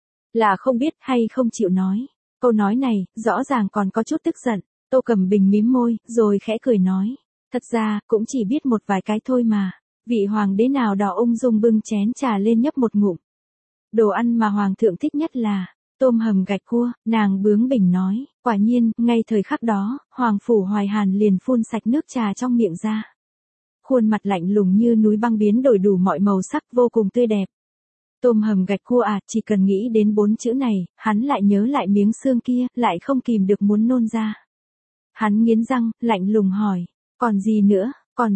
Là không biết hay không chịu nói. Câu nói này, rõ ràng còn có chút tức giận. Tô Cẩm Bình mím môi, rồi khẽ cười nói. Thật ra, cũng chỉ biết một vài cái thôi mà. Vị hoàng đế nào đó ung dung bưng chén trà lên nhấp một ngụm. Đồ ăn mà hoàng thượng thích nhất là tôm hầm gạch cua, nàng bướng bỉnh nói. Quả nhiên, ngay thời khắc đó, Hoàng Phủ Hoài Hàn liền phun sạch nước trà trong miệng ra. Khuôn mặt lạnh lùng như núi băng biến đổi đủ mọi màu sắc, vô cùng tươi đẹp. Tôm hầm gạch cua chỉ cần nghĩ đến 4 chữ này, hắn lại nhớ lại miếng xương kia, lại không kìm được muốn nôn ra. Hắn nghiến răng, lạnh lùng hỏi, còn gì nữa,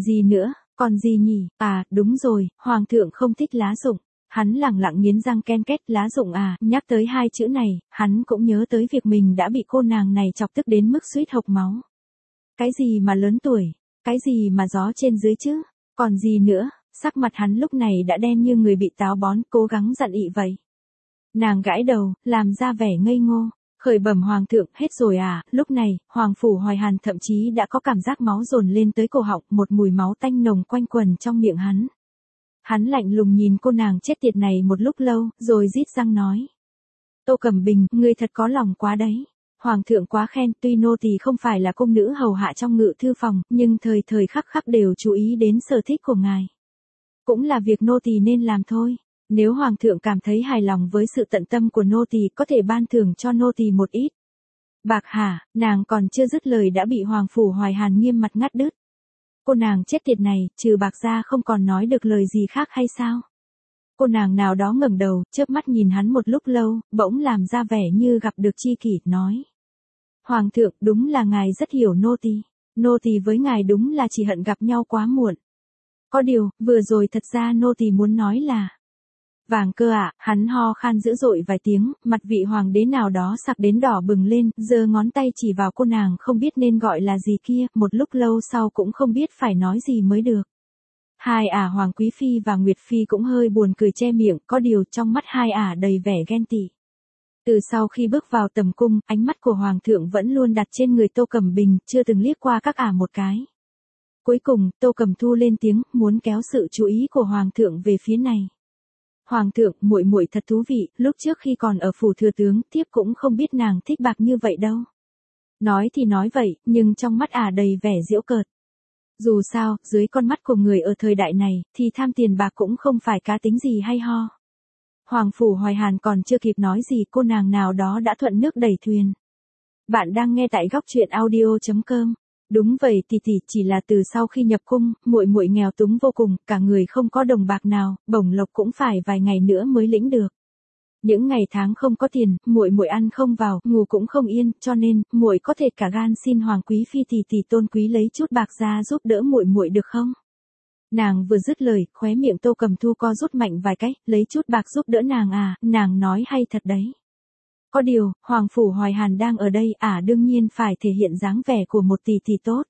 còn gì nhỉ? Đúng rồi, Hoàng thượng không thích lá rụng. Hắn lẳng lặng nghiến răng ken két, lá rụng nhắc tới 2 chữ này, hắn cũng nhớ tới việc mình đã bị cô nàng này chọc tức đến mức suýt hộc máu. Cái gì mà lớn tuổi, cái gì mà gió trên dưới chứ, còn gì nữa, sắc mặt hắn lúc này đã đen như người bị táo bón, cố gắng dặn ị vậy. Nàng gãi đầu, làm ra vẻ ngây ngô, khởi bẩm Hoàng thượng, hết rồi lúc này, Hoàng Phủ Hoài Hàn thậm chí đã có cảm giác máu dồn lên tới cổ họng, một mùi máu tanh nồng quanh quần trong miệng hắn. Hắn lạnh lùng nhìn cô nàng chết tiệt này một lúc lâu, rồi rít răng nói. Tô Cẩm Bình, ngươi thật có lòng quá đấy. Hoàng thượng quá khen, tuy nô tỳ không phải là cung nữ hầu hạ trong ngự thư phòng, nhưng thời khắc đều chú ý đến sở thích của ngài. Cũng là việc nô tỳ nên làm thôi. Nếu hoàng thượng cảm thấy hài lòng với sự tận tâm của nô tỳ có thể ban thưởng cho nô tỳ một ít. Bạc hả, nàng còn chưa dứt lời đã bị Hoàng Phủ Hoài Hàn nghiêm mặt ngắt đứt. Cô nàng chết tiệt này, trừ bạc ra không còn nói được lời gì khác hay sao? Cô nàng nào đó ngẩng đầu, chớp mắt nhìn hắn một lúc lâu, bỗng làm ra vẻ như gặp được tri kỷ, nói. Hoàng thượng, đúng là ngài rất hiểu nô tỳ với ngài đúng là chỉ hận gặp nhau quá muộn. Có điều, vừa rồi thật ra nô tỳ muốn nói là. Vàng cơ ạ, hắn ho khan dữ dội vài tiếng, mặt vị hoàng đế nào đó sặc đến đỏ bừng lên, giơ ngón tay chỉ vào cô nàng không biết nên gọi là gì kia, một lúc lâu sau cũng không biết phải nói gì mới được. Hai Hoàng Quý Phi và Nguyệt Phi cũng hơi buồn cười che miệng, có điều trong mắt hai đầy vẻ ghen tị. Từ sau khi bước vào tầm cung, ánh mắt của Hoàng thượng vẫn luôn đặt trên người Tô Cẩm Bình, chưa từng liếc qua các một cái. Cuối cùng, Tô Cẩm Thu lên tiếng, muốn kéo sự chú ý của Hoàng thượng về phía này. Hoàng thượng, muội muội thật thú vị, lúc trước khi còn ở phủ thừa tướng, thiếp cũng không biết nàng thích bạc như vậy đâu. Nói thì nói vậy, nhưng trong mắt đầy vẻ giễu cợt. Dù sao, dưới con mắt của người ở thời đại này, thì tham tiền bạc cũng không phải cá tính gì hay ho. Hoàng Phủ Hoài Hàn còn chưa kịp nói gì, cô nàng nào đó đã thuận nước đẩy thuyền. Bạn đang nghe tại góc truyện audio.com. Đúng vậy tỷ, chỉ là từ sau khi nhập cung, muội muội nghèo túng vô cùng, cả người không có đồng bạc nào, bổng lộc cũng phải vài ngày nữa mới lĩnh được. Những ngày tháng không có tiền, muội muội ăn không vào, ngủ cũng không yên, cho nên muội có thể cả gan xin Hoàng Quý Phi tỷ tôn quý lấy chút bạc ra giúp đỡ muội muội được không? Nàng vừa dứt lời, khóe miệng Tô Cẩm Thu co rút mạnh vài cái, lấy chút bạc giúp đỡ nàng nàng nói hay thật đấy. Có điều, Hoàng Phủ Hoài Hàn đang ở đây, đương nhiên phải thể hiện dáng vẻ của một tỷ tốt.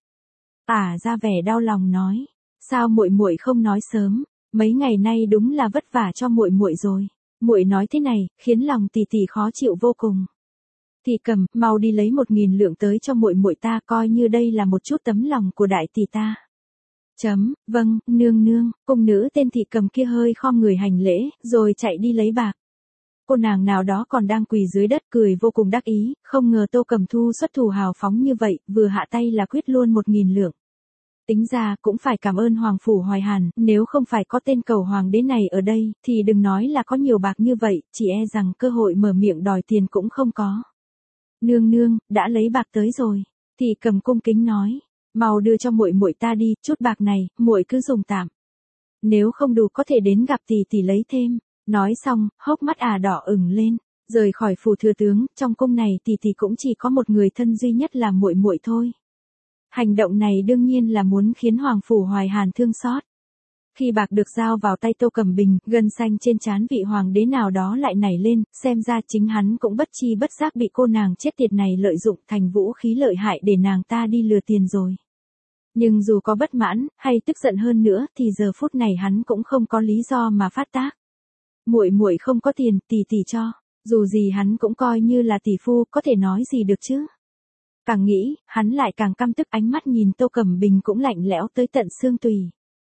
Ra vẻ đau lòng nói, sao muội muội không nói sớm, mấy ngày nay đúng là vất vả cho muội muội rồi. Muội nói thế này, khiến lòng tỷ khó chịu vô cùng. Tỷ Cầm, mau đi lấy 1.000 lượng tới cho muội muội ta, coi như đây là một chút tấm lòng của đại tỷ ta. Vâng, nương, cung nữ tên Thị Cầm kia hơi khom người hành lễ, rồi chạy đi lấy bạc. Cô nàng nào đó còn đang quỳ dưới đất cười vô cùng đắc ý, không ngờ Tô Cẩm Thu xuất thủ hào phóng như vậy, vừa hạ tay là quyết luôn 1.000 lượng. Tính ra cũng phải cảm ơn Hoàng Phủ Hoài Hàn, nếu không phải có tên cầu hoàng đế này ở đây, thì đừng nói là có nhiều bạc như vậy, chỉ e rằng cơ hội mở miệng đòi tiền cũng không có. Nương, đã lấy bạc tới rồi. Thị Cầm cung kính nói, mau đưa cho muội muội ta đi, chút bạc này, muội cứ dùng tạm. Nếu không đủ có thể đến gặp tỷ lấy thêm. Nói xong, hốc mắt đỏ ửng lên, rời khỏi phủ thừa tướng, trong cung này tỷ cũng chỉ có một người thân duy nhất là muội muội thôi. Hành động này đương nhiên là muốn khiến Hoàng Phủ Hoài Hàn thương xót. Khi bạc được giao vào tay Tô Cẩm Bình, gân xanh trên trán vị hoàng đế nào đó lại nảy lên, xem ra chính hắn cũng bất chi bất giác bị cô nàng chết tiệt này lợi dụng thành vũ khí lợi hại để nàng ta đi lừa tiền rồi. Nhưng dù có bất mãn, hay tức giận hơn nữa, thì giờ phút này hắn cũng không có lý do mà phát tác. Muội không có tiền, tỷ cho, dù gì hắn cũng coi như là tỷ phu, có thể nói gì được chứ. Càng nghĩ, hắn lại càng căm tức, ánh mắt nhìn Tô Cẩm Bình cũng lạnh lẽo tới tận xương tùy.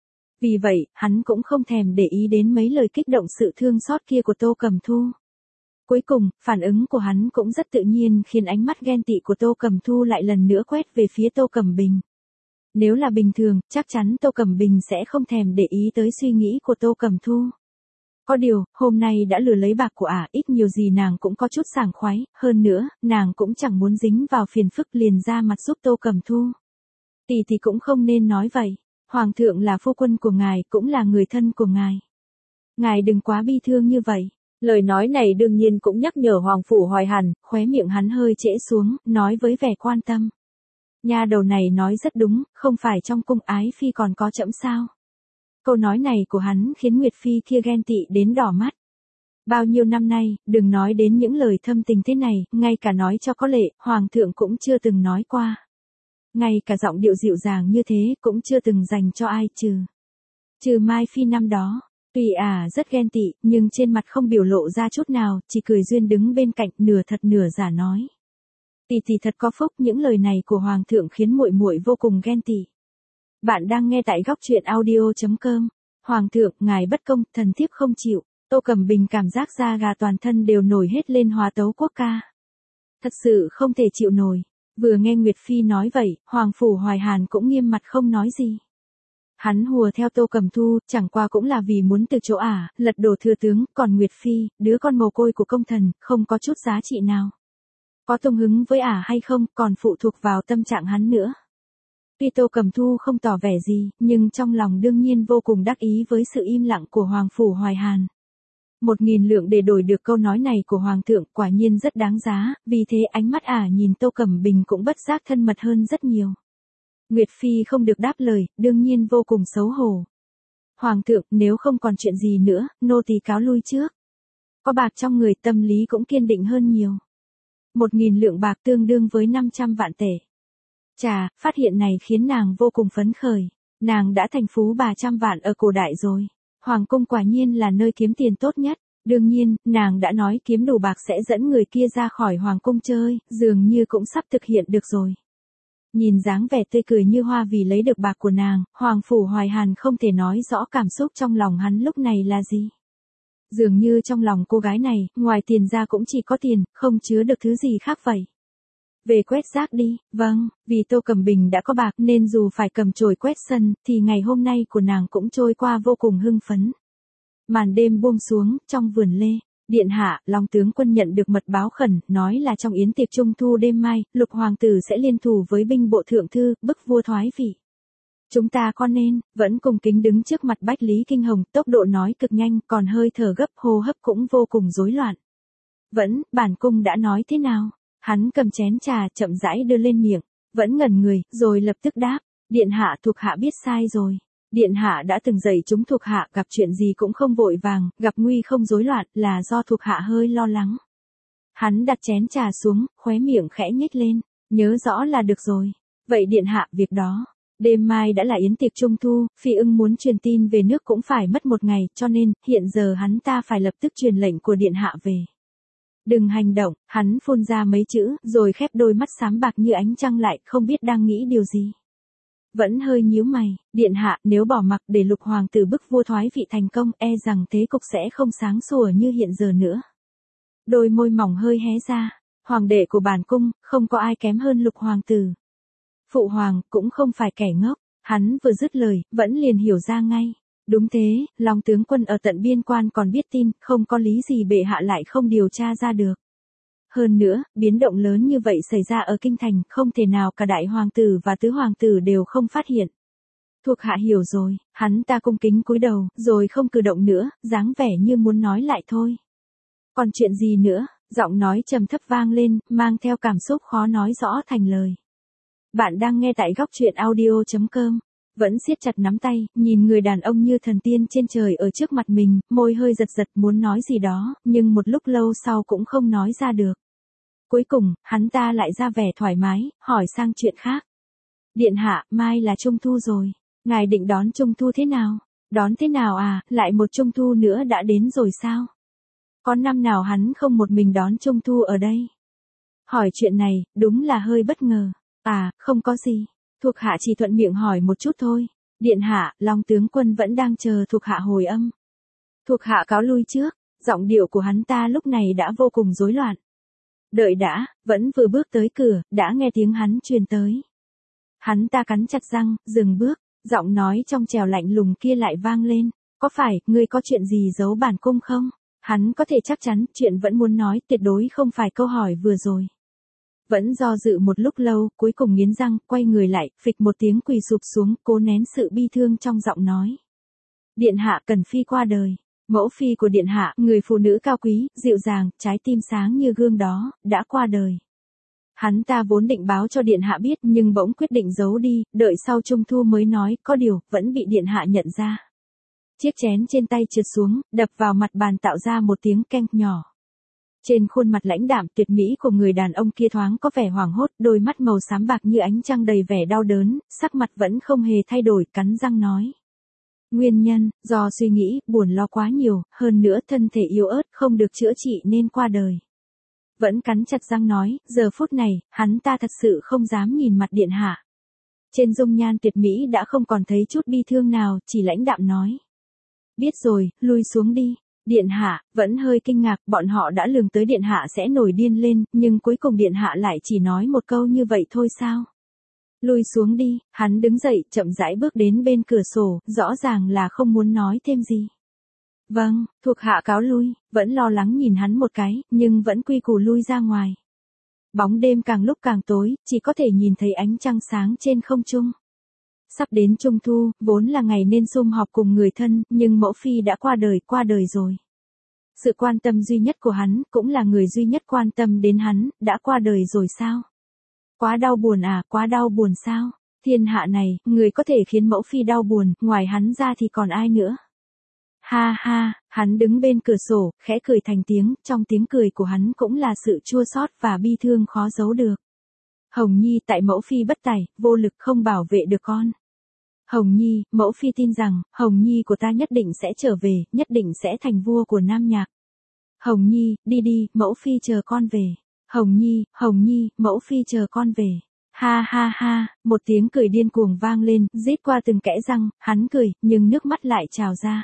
Vì vậy, hắn cũng không thèm để ý đến mấy lời kích động sự thương xót kia của Tô Cẩm Thu. Cuối cùng, phản ứng của hắn cũng rất tự nhiên khiến ánh mắt ghen tị của Tô Cẩm Thu lại lần nữa quét về phía Tô Cẩm Bình. Nếu là bình thường, chắc chắn Tô Cẩm Bình sẽ không thèm để ý tới suy nghĩ của Tô Cẩm Thu. Có điều, hôm nay đã lừa lấy bạc của ít nhiều gì nàng cũng có chút sảng khoái, hơn nữa, nàng cũng chẳng muốn dính vào phiền phức liền ra mặt giúp Tô Cẩm Thu. Tỷ cũng không nên nói vậy, Hoàng thượng là phu quân của ngài, cũng là người thân của ngài. Ngài đừng quá bi thương như vậy. Lời nói này đương nhiên cũng nhắc nhở Hoàng Phủ Hoài Hàn, khóe miệng hắn hơi trễ xuống, nói với vẻ quan tâm. Nha đầu này nói rất đúng, không phải trong cung ái phi còn có trẫm sao? Câu nói này của hắn khiến Nguyệt Phi kia ghen tị đến đỏ mắt. Bao nhiêu năm nay, đừng nói đến những lời thâm tình thế này, ngay cả nói cho có lệ, Hoàng thượng cũng chưa từng nói qua. Ngay cả giọng điệu dịu dàng như thế cũng chưa từng dành cho ai trừ Mai Phi năm đó. Tuy rất ghen tị, nhưng trên mặt không biểu lộ ra chút nào, chỉ cười duyên đứng bên cạnh, nửa thật nửa giả nói. Tỷ thật có phúc, những lời này của Hoàng thượng khiến muội vô cùng ghen tị. Bạn đang nghe tại góc truyện audio.com. Hoàng thượng, ngài bất công, thần thiếp không chịu. Tô Cẩm Bình cảm giác da gà toàn thân đều nổi hết lên Hòa Tấu quốc ca. Thật sự không thể chịu nổi. Vừa nghe Nguyệt Phi nói vậy, Hoàng Phủ Hoài Hàn cũng nghiêm mặt không nói gì. Hắn hùa theo Tô Cẩm Thu, chẳng qua cũng là vì muốn từ chỗ lật đổ thừa tướng, còn Nguyệt Phi, đứa con mồ côi của công thần, không có chút giá trị nào. Có tung hứng với hay không, còn phụ thuộc vào tâm trạng hắn nữa. Tuy Tô Cẩm Thu không tỏ vẻ gì, nhưng trong lòng đương nhiên vô cùng đắc ý với sự im lặng của Hoàng Phủ Hoài Hàn. 1.000 lượng để đổi được câu nói này của Hoàng thượng quả nhiên rất đáng giá, vì thế ánh mắt nhìn Tô Cẩm Bình cũng bất giác thân mật hơn rất nhiều. Nguyệt Phi không được đáp lời, đương nhiên vô cùng xấu hổ. Hoàng thượng, nếu không còn chuyện gì nữa, nô tỳ cáo lui trước. Có bạc trong người, tâm lý cũng kiên định hơn nhiều. 1.000 lượng bạc tương đương với 500 vạn tệ. Chà, phát hiện này khiến nàng vô cùng phấn khởi. Nàng đã thành phú bà trăm vạn ở cổ đại rồi. Hoàng cung quả nhiên là nơi kiếm tiền tốt nhất. Đương nhiên, nàng đã nói kiếm đủ bạc sẽ dẫn người kia ra khỏi hoàng cung chơi, dường như cũng sắp thực hiện được rồi. Nhìn dáng vẻ tươi cười như hoa vì lấy được bạc của nàng, Hoàng Phủ Hoài Hàn không thể nói rõ cảm xúc trong lòng hắn lúc này là gì. Dường như trong lòng cô gái này, ngoài tiền ra cũng chỉ có tiền, không chứa được thứ gì khác vậy. Về quét rác đi, vâng, vì Tô Cẩm Bình đã có bạc nên dù phải cầm chổi quét sân, thì ngày hôm nay của nàng cũng trôi qua vô cùng hưng phấn. Màn đêm buông xuống, trong vườn lê. Điện hạ, Long tướng quân nhận được mật báo khẩn, nói là trong yến tiệc trung thu đêm mai, Lục hoàng tử sẽ liên thủ với binh bộ thượng thư, bức vua thoái vị. Chúng ta có nên, vẫn cùng kính đứng trước mặt Bách Lý Kinh Hồng, tốc độ nói cực nhanh, còn hơi thở gấp, hô hấp cũng vô cùng rối loạn. Vẫn, bản cung đã nói thế nào? Hắn cầm chén trà, chậm rãi đưa lên miệng, vẫn ngẩn người, rồi lập tức đáp, điện hạ thuộc hạ biết sai rồi. Điện hạ đã từng dạy chúng thuộc hạ gặp chuyện gì cũng không vội vàng, gặp nguy không rối loạn, là do thuộc hạ hơi lo lắng. Hắn đặt chén trà xuống, khóe miệng khẽ nhếch lên, nhớ rõ là được rồi. Vậy điện hạ, việc đó. Đêm mai đã là yến tiệc trung thu, Phi Ưng muốn truyền tin về nước cũng phải mất một ngày, cho nên, hiện giờ hắn ta phải lập tức truyền lệnh của điện hạ về. Đừng hành động, hắn phun ra mấy chữ, rồi khép đôi mắt xám bạc như ánh trăng lại, không biết đang nghĩ điều gì. Vẫn hơi nhíu mày, điện hạ, nếu bỏ mặc để Lục hoàng tử bức vua thoái vị thành công, e rằng thế cục sẽ không sáng sủa như hiện giờ nữa. Đôi môi mỏng hơi hé ra, hoàng đệ của bản cung, không có ai kém hơn Lục hoàng tử. Phụ hoàng, cũng không phải kẻ ngốc, hắn vừa dứt lời, vẫn liền hiểu ra ngay. Đúng thế, Long tướng quân ở tận biên quan còn biết tin, không có lý gì bệ hạ lại không điều tra ra được. Hơn nữa, biến động lớn như vậy xảy ra ở kinh thành, không thể nào cả đại hoàng tử và tứ hoàng tử đều không phát hiện. Thuộc hạ hiểu rồi, hắn ta cung kính cúi đầu, rồi không cử động nữa, dáng vẻ như muốn nói lại thôi. Còn chuyện gì nữa? Giọng nói trầm thấp vang lên, mang theo cảm xúc khó nói rõ thành lời. Bạn đang nghe tại góc truyện audio.com. Vẫn siết chặt nắm tay, nhìn người đàn ông như thần tiên trên trời ở trước mặt mình, môi hơi giật giật muốn nói gì đó, nhưng một lúc lâu sau cũng không nói ra được. Cuối cùng, hắn ta lại ra vẻ thoải mái, hỏi sang chuyện khác. Điện hạ, mai là trung thu rồi. Ngài định đón trung thu thế nào? Đón thế nào lại một trung thu nữa đã đến rồi sao? Có năm nào hắn không một mình đón trung thu ở đây? Hỏi chuyện này, đúng là hơi bất ngờ. Không có gì. Thuộc hạ chỉ thuận miệng hỏi một chút thôi. Điện hạ, Long tướng quân vẫn đang chờ thuộc hạ hồi âm. Thuộc hạ cáo lui trước, giọng điệu của hắn ta lúc này đã vô cùng rối loạn. Đợi đã, vẫn vừa bước tới cửa, đã nghe tiếng hắn truyền tới. Hắn ta cắn chặt răng, dừng bước, giọng nói trong trẻo lạnh lùng kia lại vang lên. Có phải, ngươi có chuyện gì giấu bản cung không? Hắn có thể chắc chắn, chuyện vẫn muốn nói, tuyệt đối không phải câu hỏi vừa rồi. Vẫn do dự một lúc lâu, cuối cùng nghiến răng, quay người lại, phịch một tiếng quỳ sụp xuống, cố nén sự bi thương trong giọng nói. Điện hạ Cần Phi qua đời. Mẫu phi của điện hạ, người phụ nữ cao quý, dịu dàng, trái tim sáng như gương đó, đã qua đời. Hắn ta vốn định báo cho điện hạ biết, nhưng bỗng quyết định giấu đi, đợi sau trung thu mới nói, có điều, vẫn bị điện hạ nhận ra. Chiếc chén trên tay trượt xuống, đập vào mặt bàn tạo ra một tiếng keng nhỏ. Trên khuôn mặt lãnh đạm tuyệt mỹ của người đàn ông kia thoáng có vẻ hoảng hốt, đôi mắt màu xám bạc như ánh trăng đầy vẻ đau đớn, sắc mặt vẫn không hề thay đổi, cắn răng nói. Nguyên nhân, do suy nghĩ, buồn lo quá nhiều, hơn nữa thân thể yếu ớt, không được chữa trị nên qua đời. Vẫn cắn chặt răng nói, giờ phút này, hắn ta thật sự không dám nhìn mặt điện hạ. Trên dung nhan tuyệt mỹ đã không còn thấy chút bi thương nào, chỉ lãnh đạm nói. Biết rồi, lui xuống đi. Điện hạ, vẫn hơi kinh ngạc, bọn họ đã lường tới điện hạ sẽ nổi điên lên, nhưng cuối cùng điện hạ lại chỉ nói một câu như vậy thôi sao? Lui xuống đi, hắn đứng dậy, chậm rãi bước đến bên cửa sổ, rõ ràng là không muốn nói thêm gì. Vâng, thuộc hạ cáo lui, vẫn lo lắng nhìn hắn một cái, nhưng vẫn quy củ lui ra ngoài. Bóng đêm càng lúc càng tối, chỉ có thể nhìn thấy ánh trăng sáng trên không trung. Sắp đến Trung thu, vốn là ngày nên sum họp cùng người thân, nhưng mẫu phi đã qua đời rồi. Sự quan tâm duy nhất của hắn, cũng là người duy nhất quan tâm đến hắn, đã qua đời rồi sao? Quá đau buồn à, quá đau buồn sao? Thiên hạ này, người có thể khiến mẫu phi đau buồn, ngoài hắn ra thì còn ai nữa? Ha ha, hắn đứng bên cửa sổ, khẽ cười thành tiếng, trong tiếng cười của hắn cũng là sự chua xót và bi thương khó giấu được. Hồng Nhi, tại mẫu phi bất tài, vô lực không bảo vệ được con. Hồng Nhi, mẫu phi tin rằng, Hồng Nhi của ta nhất định sẽ trở về, nhất định sẽ thành vua của Nam Nhạc. Hồng Nhi, đi đi, mẫu phi chờ con về. Hồng Nhi, mẫu phi chờ con về. Ha ha ha, một tiếng cười điên cuồng vang lên, rít qua từng kẽ răng, hắn cười, nhưng nước mắt lại trào ra.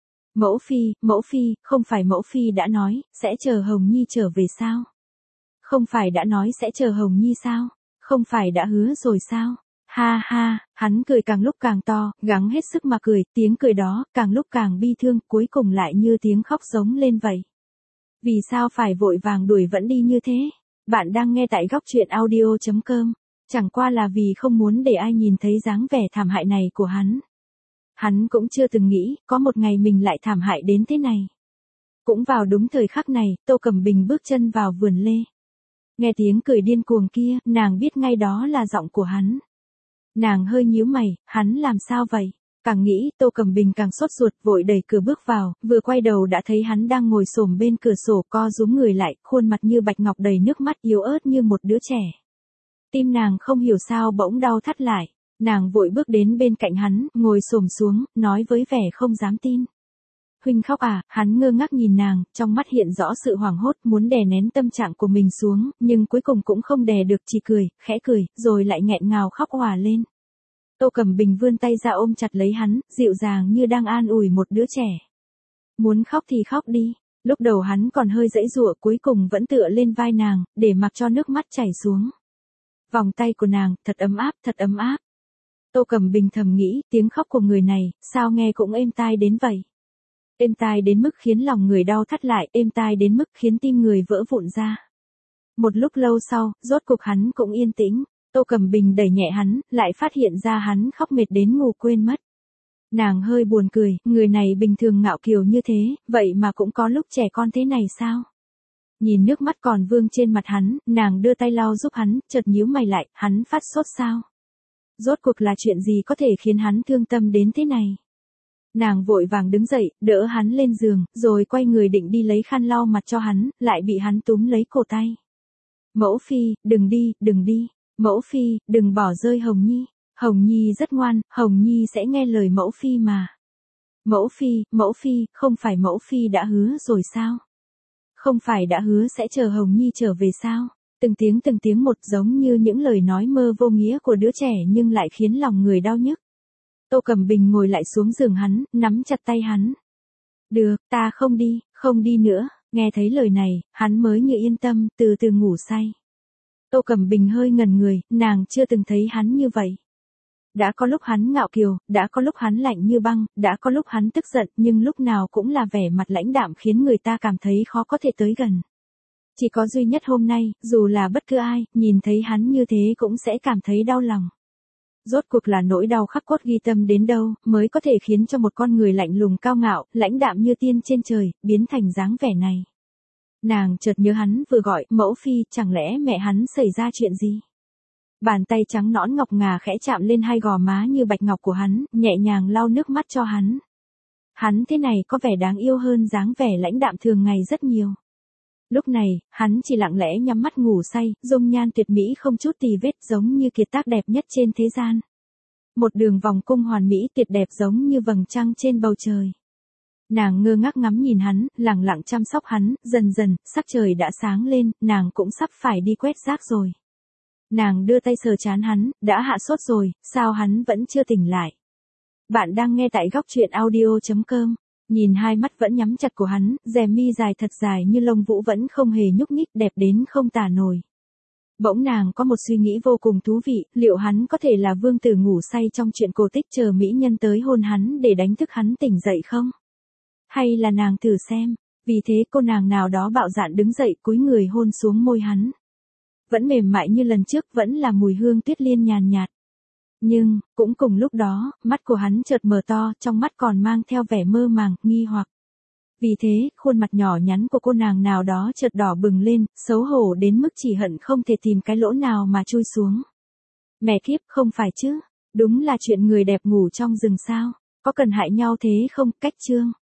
Mẫu phi, không phải mẫu phi đã nói, sẽ chờ Hồng Nhi trở về sao? Không phải đã nói sẽ chờ Hồng Nhi sao? Không phải đã hứa rồi sao? Ha ha, hắn cười càng lúc càng to, gắng hết sức mà cười, tiếng cười đó, càng lúc càng bi thương, cuối cùng lại như tiếng khóc giống lên vậy. Vì sao phải vội vàng đuổi vẫn đi như thế? Bạn đang nghe tại góc truyện audio.com. Chẳng qua là vì không muốn để ai nhìn thấy dáng vẻ thảm hại này của hắn. Hắn cũng chưa từng nghĩ, có một ngày mình lại thảm hại đến thế này. Cũng vào đúng thời khắc này, Tô Cẩm Bình bước chân vào vườn lê. Nghe tiếng cười điên cuồng kia, nàng biết ngay đó là giọng của hắn. Nàng hơi nhíu mày, hắn làm sao vậy? Càng nghĩ, Tô Cẩm Bình càng sốt ruột, vội đẩy cửa bước vào, vừa quay đầu đã thấy hắn đang ngồi xổm bên cửa sổ, co rúm người lại, khuôn mặt như bạch ngọc đầy nước mắt, yếu ớt như một đứa trẻ. Tim nàng không hiểu sao bỗng đau thắt lại. Nàng vội bước đến bên cạnh hắn, ngồi xổm xuống, nói với vẻ không dám tin. Huynh khóc à? Hắn ngơ ngác nhìn nàng, trong mắt hiện rõ sự hoảng hốt, muốn đè nén tâm trạng của mình xuống, nhưng cuối cùng cũng không đè được, chỉ cười, khẽ cười, rồi lại nghẹn ngào khóc òa lên. Tô Cẩm Bình vươn tay ra ôm chặt lấy hắn, dịu dàng như đang an ủi một đứa trẻ. Muốn khóc thì khóc đi. Lúc đầu hắn còn hơi giãy giụa, cuối cùng vẫn tựa lên vai nàng, để mặc cho nước mắt chảy xuống. Vòng tay của nàng, thật ấm áp, thật ấm áp. Tô Cẩm Bình thầm nghĩ, tiếng khóc của người này, sao nghe cũng êm tai đến vậy. Êm tai đến mức khiến lòng người đau thắt lại, êm tai đến mức khiến tim người vỡ vụn ra. Một lúc lâu sau, rốt cuộc hắn cũng yên tĩnh. Tô Cẩm Bình đẩy nhẹ hắn, lại phát hiện ra hắn khóc mệt đến ngủ quên mất. Nàng hơi buồn cười, người này bình thường ngạo kiều như thế, vậy mà cũng có lúc trẻ con thế này sao? Nhìn nước mắt còn vương trên mặt hắn, nàng đưa tay lau giúp hắn, chợt nhíu mày lại, hắn phát sốt sao? Rốt cuộc là chuyện gì có thể khiến hắn thương tâm đến thế này? Nàng vội vàng đứng dậy, đỡ hắn lên giường, rồi quay người định đi lấy khăn lau mặt cho hắn, lại bị hắn túm lấy cổ tay. Mẫu phi, đừng đi, đừng đi. Mẫu phi, đừng bỏ rơi Hồng Nhi. Hồng Nhi rất ngoan, Hồng Nhi sẽ nghe lời mẫu phi mà. Mẫu phi, không phải mẫu phi đã hứa rồi sao? Không phải đã hứa sẽ chờ Hồng Nhi trở về sao? Từng tiếng một giống như những lời nói mơ vô nghĩa của đứa trẻ nhưng lại khiến lòng người đau nhức. Tô Cẩm Bình ngồi lại xuống giường hắn, nắm chặt tay hắn. Được, ta không đi nữa. Nghe thấy lời này, hắn mới như yên tâm, từ từ ngủ say. Tô Cẩm Bình hơi ngẩn người, nàng chưa từng thấy hắn như vậy. Đã có lúc hắn ngạo kiều, đã có lúc hắn lạnh như băng, đã có lúc hắn tức giận, nhưng lúc nào cũng là vẻ mặt lãnh đạm khiến người ta cảm thấy khó có thể tới gần. Chỉ có duy nhất hôm nay, dù là bất cứ ai, nhìn thấy hắn như thế cũng sẽ cảm thấy đau lòng. Rốt cuộc là nỗi đau khắc cốt ghi tâm đến đâu, mới có thể khiến cho một con người lạnh lùng cao ngạo, lãnh đạm như tiên trên trời, biến thành dáng vẻ này. Nàng chợt nhớ hắn vừa gọi, mẫu phi, chẳng lẽ mẹ hắn xảy ra chuyện gì? Bàn tay trắng nõn ngọc ngà khẽ chạm lên hai gò má như bạch ngọc của hắn, nhẹ nhàng lau nước mắt cho hắn. Hắn thế này có vẻ đáng yêu hơn dáng vẻ lãnh đạm thường ngày rất nhiều. Lúc này, hắn chỉ lặng lẽ nhắm mắt ngủ say, dung nhan tuyệt mỹ không chút tì vết giống như kiệt tác đẹp nhất trên thế gian. Một đường vòng cung hoàn mỹ tuyệt đẹp giống như vầng trăng trên bầu trời. Nàng ngơ ngác ngắm nhìn hắn, lặng lặng chăm sóc hắn, dần dần, sắc trời đã sáng lên, nàng cũng sắp phải đi quét rác rồi. Nàng đưa tay sờ trán hắn, đã hạ sốt rồi, sao hắn vẫn chưa tỉnh lại? Bạn đang nghe tại góc truyện audio.com. Nhìn hai mắt vẫn nhắm chặt của hắn, rèm mi dài thật dài như lông vũ vẫn không hề nhúc nhích, đẹp đến không tả nổi. Bỗng nàng có một suy nghĩ vô cùng thú vị, liệu hắn có thể là vương tử ngủ say trong chuyện cổ tích chờ mỹ nhân tới hôn hắn để đánh thức hắn tỉnh dậy không? Hay là nàng thử xem, vì thế cô nàng nào đó bạo dạn đứng dậy cúi người hôn xuống môi hắn. Vẫn mềm mại như lần trước, vẫn là mùi hương tuyết liên nhàn nhạt. Nhưng, cũng cùng lúc đó, mắt của hắn chợt mở to, trong mắt còn mang theo vẻ mơ màng, nghi hoặc. Vì thế, khuôn mặt nhỏ nhắn của cô nàng nào đó chợt đỏ bừng lên, xấu hổ đến mức chỉ hận không thể tìm cái lỗ nào mà chui xuống. Mẹ kiếp, không phải chứ, đúng là chuyện người đẹp ngủ trong rừng sao, có cần hại nhau thế không? Cách chương